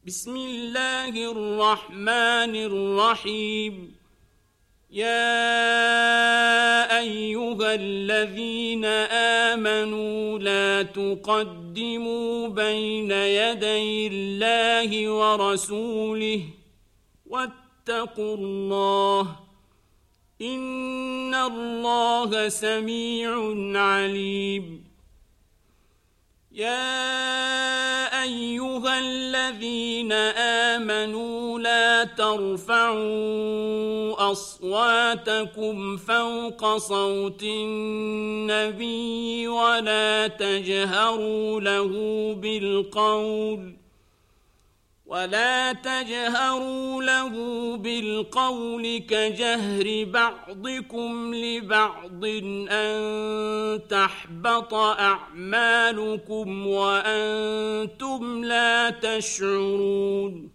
بسم الله الرحمن الرحيم. يا أيها الذين آمنوا لا تقدموا بين يدي الله ورسوله واتقوا الله إن الله سميع عليم. يا أيها الذين آمنوا لا ترفعوا أصواتكم فوق صوت النبي ولا تجهروا له بالقول كجهر بعضكم لبعض أن تحبط أعمالكم وأنتم لا تشعرون.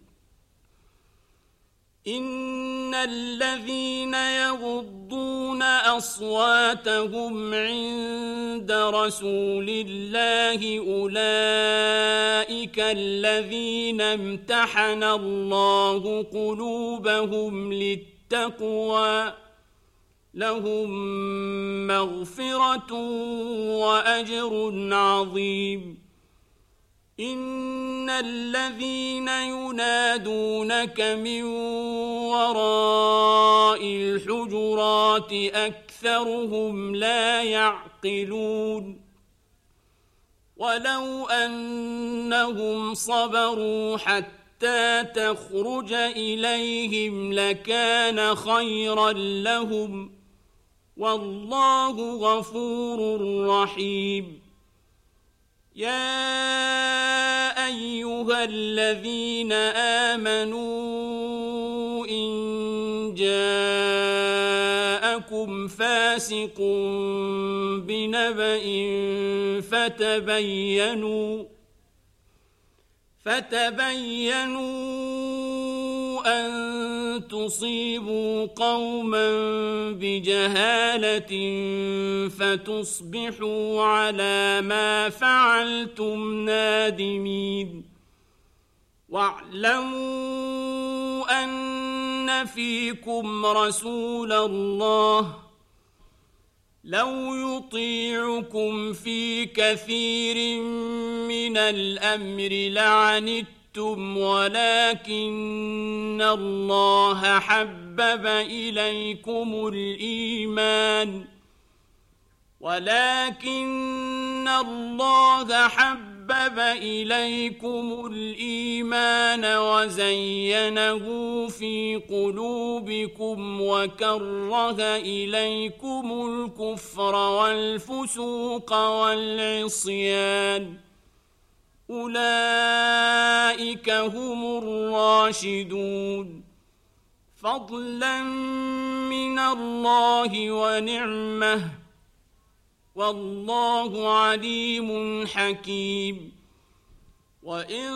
إن الذين يغضون أصواتهم عند رسول الله أولئك الذين امتحن الله قلوبهم للتقوى لهم مغفرة وأجر عظيم. إن الذين ينادونك من وراء الحجرات أكثرهم لا يعقلون. ولو أنهم صبروا حتى تخرج إليهم لكان خيرا لهم والله غفور رحيم. يا أيها الذين آمنوا إن جاءكم فاسق بنبأ فتبينوا أن تصيبوا قوما بجهالة فتصبحوا على ما فعلتم نادمين. واعلموا أن فيكم رسول الله لو يطيعكم في كثير من الأمر لعنتم ولكن الله حبب إليكم الإيمان وزينه في قلوبكم وكره إليكم الكفر والفسوق والعصيان أولئك هم الراشدون فضلا من الله ونعمه والله عليم حكيم. وإن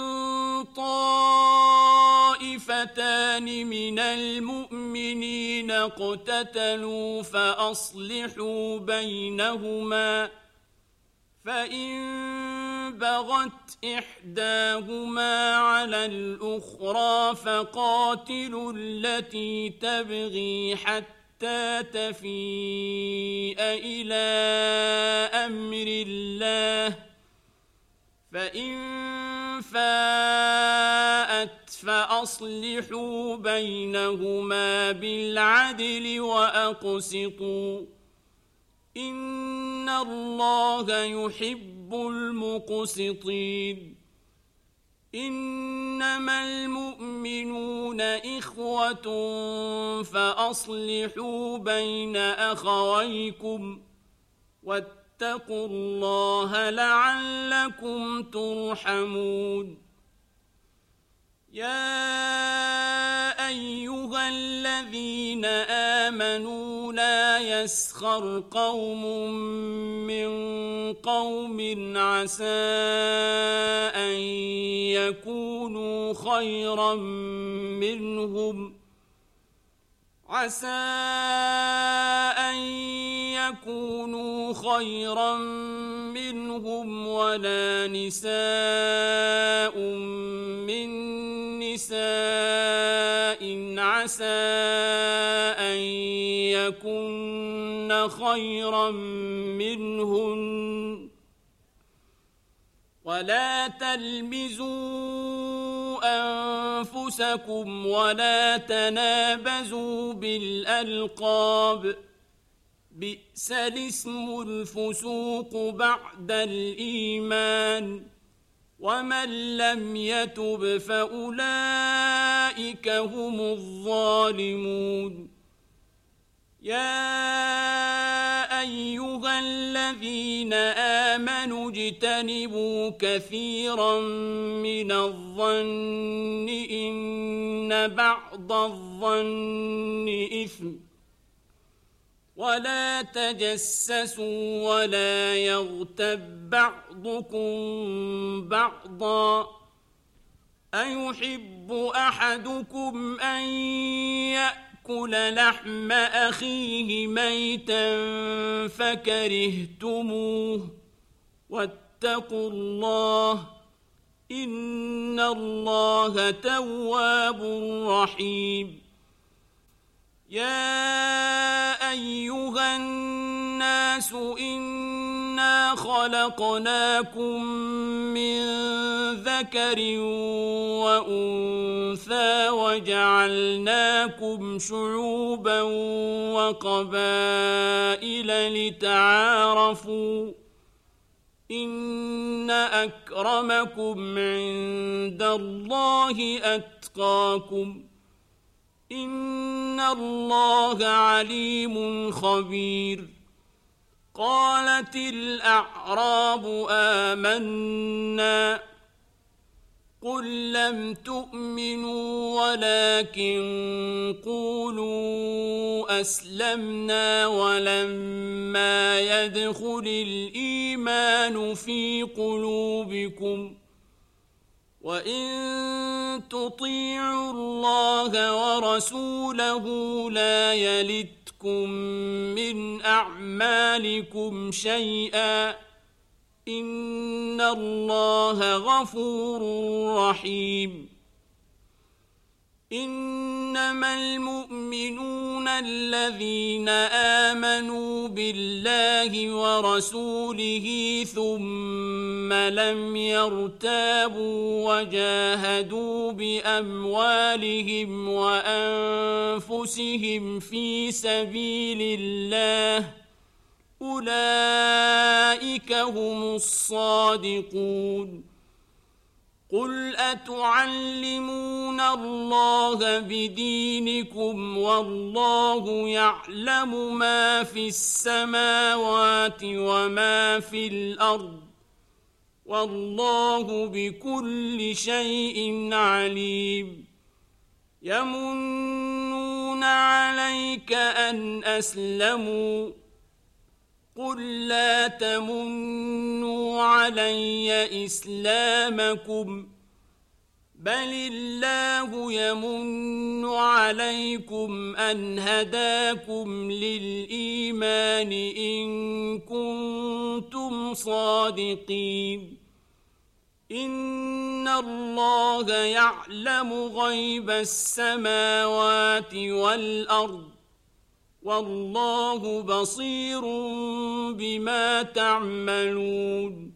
طائفتان من المؤمنين اقتتلوا فأصلحوا بينهما فإن بغت إحداهما على الأخرى فقاتلوا التي تبغي حتى تفيء إلى أمر الله فإن فاءت فأصلحوا بينهما بالعدل وأقسطوا إن الله يحب المقسطين. إنما المؤمنون إخوة فأصلحوا بين أخويكم واتقوا الله لعلكم ترحمون. يا أيها الذين آمنوا لا يسخر قوم من قوم عسى أن يكونوا خيرا منهم ولا نساء من نساء عسى أن يكن خيرا منهن ولا تلمزوا أنفسكم ولا تنابزوا بالألقاب بئس الاسم الفسوق بعد الإيمان ومن لم يتب فأولئك هم الظالمون يا أيها الذين آمنوا اجتنبوا كثيرا من الظن إن بعض الظن إثم ولا تجسسوا ولا يغتب بعضكم بعضا أيحب أحدكم أن يأكل لحم أخيه ميتا فكرهتموه واتقوا الله إن الله تواب رحيم يا أيها الناس إنا خلقناكم من ذكر وأنثى وجعلناكم شعوبا وقبائل لتعارفوا إن أكرمكم عند الله أتقاكم إن الله عليم خبير قالت الأعراب آمنا قل لم تؤمنوا ولكن قولوا أسلمنا ولما يدخل الإيمان في قلوبكم وإن تطيعوا الله ورسوله لا يلتكم من أعمالكم شيئا إن الله غفور رحيم إنما المؤمنون الذين آمنوا بالله ورسوله ثم لم يرتابوا وجاهدوا بأموالهم وأنفسهم في سبيل الله أولئك هم الصادقون قل أتعلمون الله بدينكم والله يعلم ما في السماوات وما في الأرض والله بكل شيء عليم يمنون عليك أن أسلموا قل لا تمنوا علي إسلامكم بل الله يمن عليكم أن هداكم للإيمان إن كنتم صادقين إن الله يعلم غيب السماوات والأرض والله بصير بما تعملون